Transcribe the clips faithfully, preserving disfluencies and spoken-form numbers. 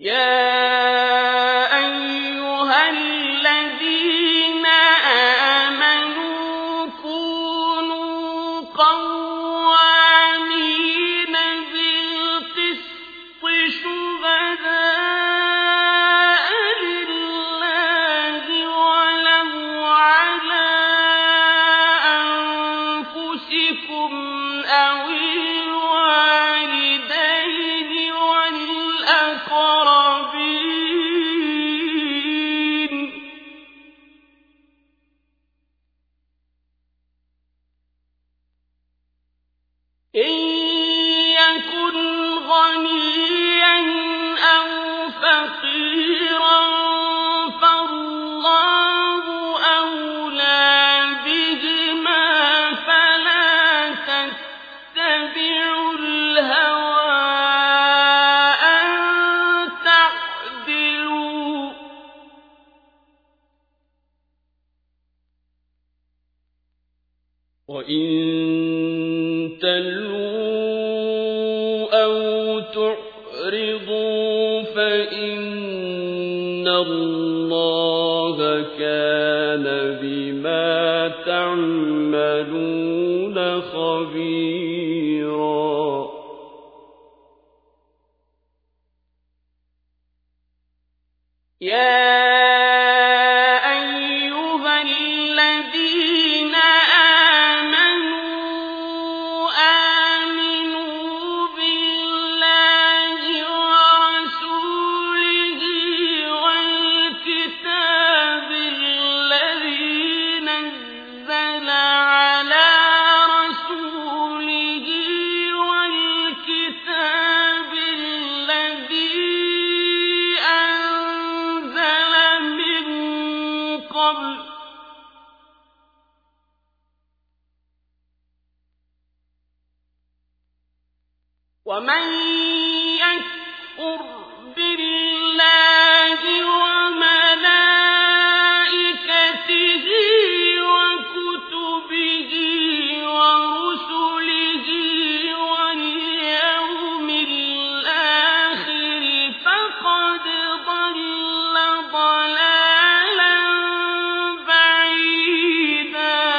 وَإِن تَلْوُوا أَوْ تُعْرِضُوا فَإِنَّ اللَّهَ كَانَ بِمَا تَعْمَلُونَ خَبِيرًا. يَا وَمَن يَكْفُرْ بِاللَّهِ وَمَلَائِكَتِهِ وَكُتُبِهِ وَرُسُلِهِ وَالْيَوْمِ الْآخِرِ فَقَدْ ضَلَّ ضَلَالًا بَعِيدًا.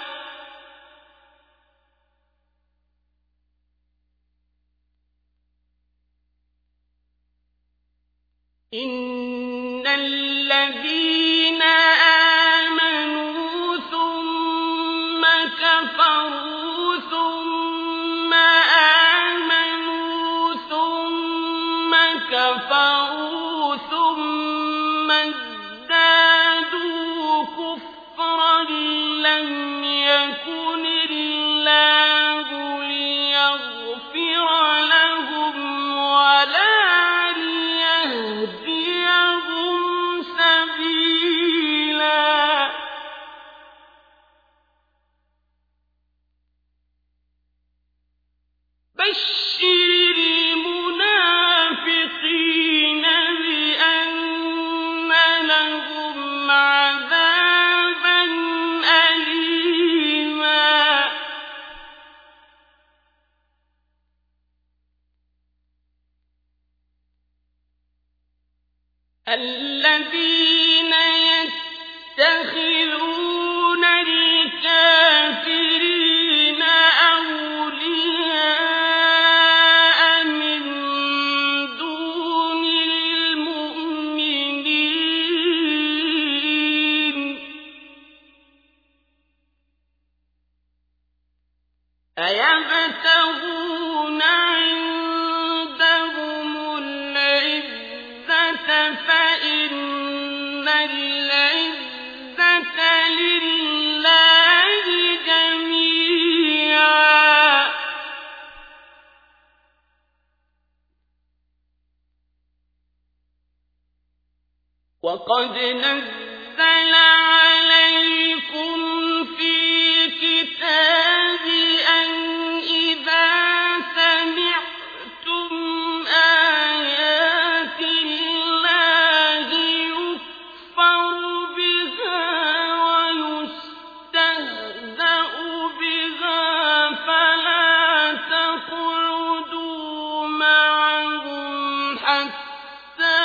إِنَّ الَّذِينَ آمَنُوا ثُمَّ كَفَرُوا ثُمَّ آمَنُوا ثُمَّ كَفَرُوا ثُمَّ ازْدَادُوا كُفْرًا لَّمْ يَكُنِ اللَّهُ لِيَغْفِرَ لَهُمْ وَلَا بَشِّرِ الْمُنَافِقِينَ بِأَنَّ لَهُمْ عَذَابًا أَلِيمًا. الَّذِينَ يَتَّخِذُونَ الْكَافِرِينَ أَوْلِيَاءَ مِن دُونِ الْمُؤْمِنِينَ أَيَبْتَغُونَ عِندَهُمُ الْعِزَّةَ فَإِنَّ الْعِزَّةَ لِلَّهِ جَمِيعًا. وَقَدْ نَزَّلَ عَلَيْكُمْ فِي الْكِتَابِ أَنْ إِذَا سَمِعْتُمْ آيَاتِ اللَّهِ يُكْفَرُ بِهَا وَيُسْتَهْزَأُ بِهَا فَلَا تَقْعُدُوا مَعَهُمْ حَتَّىٰ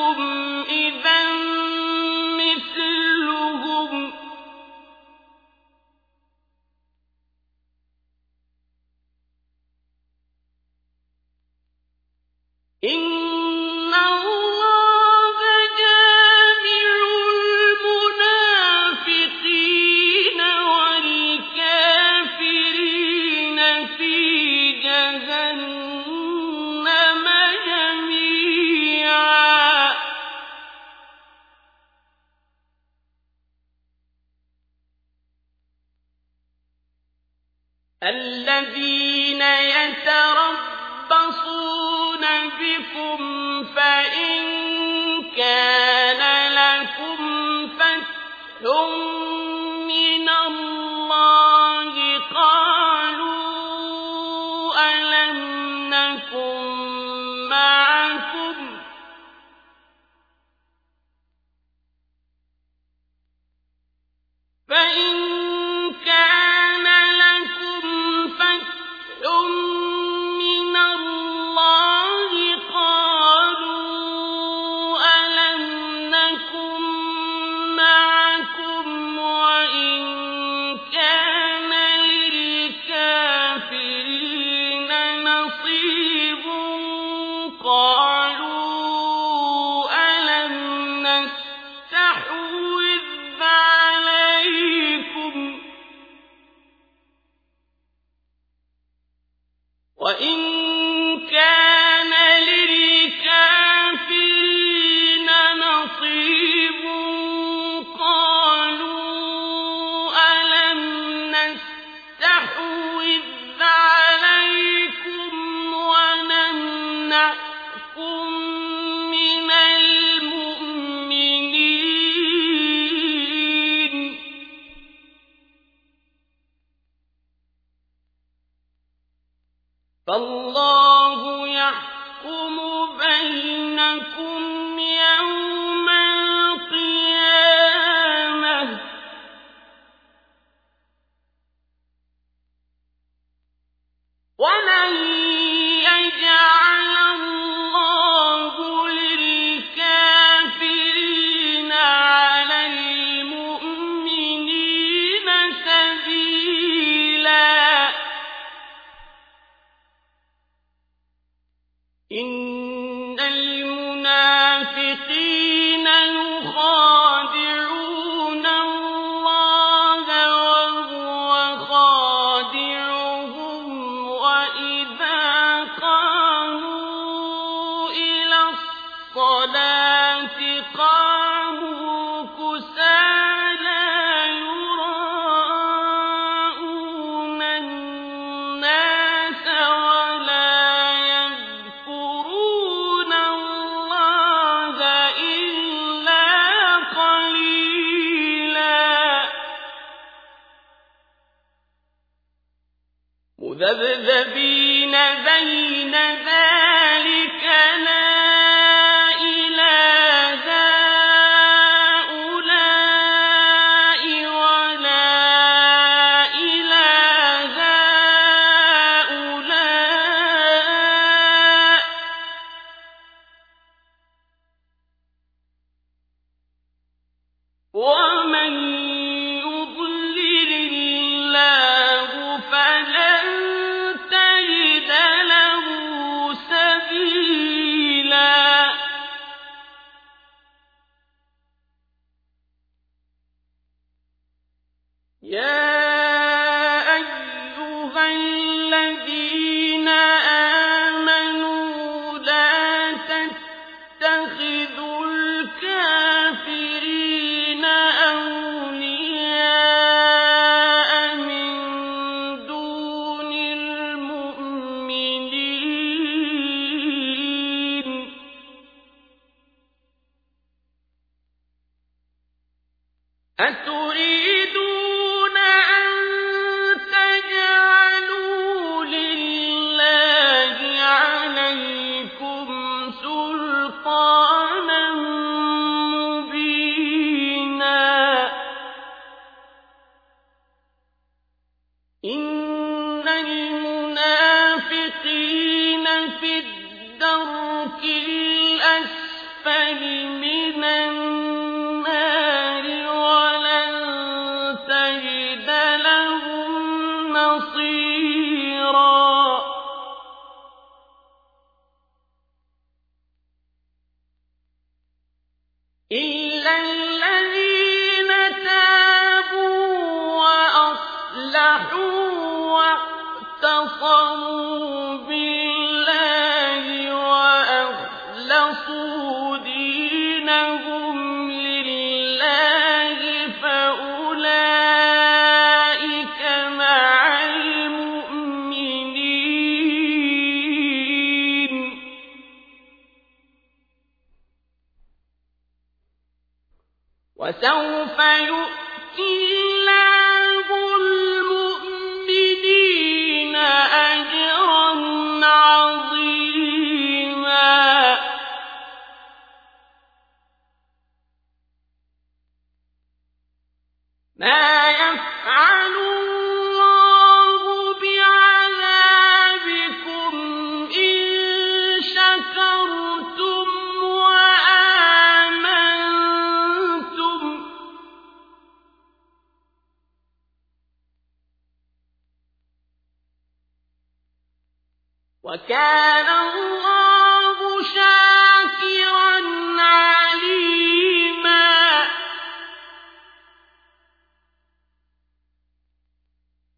إِذًا مِثْلُهُمْ إِنَّ اللَّهَ جَامِعُ الْمُنَافِقِينَ وَالْكَافِرِينَ فِي جَهَنَّمَ جَمِيعًا. الَّذِينَ يَتَرَبَّصُونَ بِكُمْ فَإِن كَانَ لَكُمْ فَتْحٌ مِّنَ اللَّهِ قَالُوا أَلَمْ نَكُن مَّعَكُمْ ۚ فَإِن كَانَ لَكُمْ فَتْحٌ مِّنَ اللَّهِ قَالُوا أَلَمْ نَكُن مَّعَكُمْ وَإِن كَانَ لِلْكَافِرِينَ نَصِيبٌ قَالُوا أَلَمْ نَسْتَحْوِذْ عَلَيْكُمْ وَإِن كَانَ لِلْكَافِرِينَ نَصِيبٌ قَالُوا أَلَمْ نَسْتَحْوِذْ عَلَيْكُمْ وَنَمْنَعْكُم مِّنَ الْمُؤْمِنِينَ فَاللَّهُ يَحْكُمُ بَيْنَكُمْ يَوْمَ الْقِيَامَةِ ۖ وَلَن يَجْعَلَ اللَّهُ لِلْكَافِرِينَ عَلَى الْمُؤْمِنِينَ سَبِيلًا. إِنَّ الْمُنَافِقِينَ يُخَادِعُونَ اللَّهَ وَهُوَ خَادِعُهُمْ وَإِذَا قَامُوا إِلَى الصَّلَاةِ قَامُوا كُسَالَىٰ يُرَاءُونَ النَّاسَ وَلَا يَذْكُرُونَ اللَّهَ إِلَّا قَلِيلًا مُّذَبْذَبِينَ بَيْنَ ذَٰلِكَ لَا إِلَىٰ هَٰؤُلَاءِ وَلَا إِلَىٰ هَٰؤُلَاءِ ۚ وَمَن يُضْلِلِ اللَّهُ فَلَن تَجِدَ لَهُ سَبِيلًا. يَا أَيُّهَا الَّذِينَ آمَنُوا لَا تَتَّخِذُوا الْكَافِرِينَ أَوْلِيَاءَ مِن دُونِ الْمُؤْمِنِينَ أَتُرِيدُونَ أَن تَجْعَلُوا لِلَّهِ عَلَيْكُمْ سُلْطَانًا مُّبِينًا. إِنَّ الْمُنَافِقِينَ فِي الدَّرْكِ الْأَسْفَلِ الأسفل من النار ولن تجد لهم نصيرا إلا الذين تابوا وأصلحوا واعتصموا بالله وأخلصوا دينهم لله فأولئك مع المؤمنين وسوف يؤتي الله المؤمنين أجرا عظيما ما يفعل الله بعذابكم إن شكرتم وآمنتم وكان الله شاكرا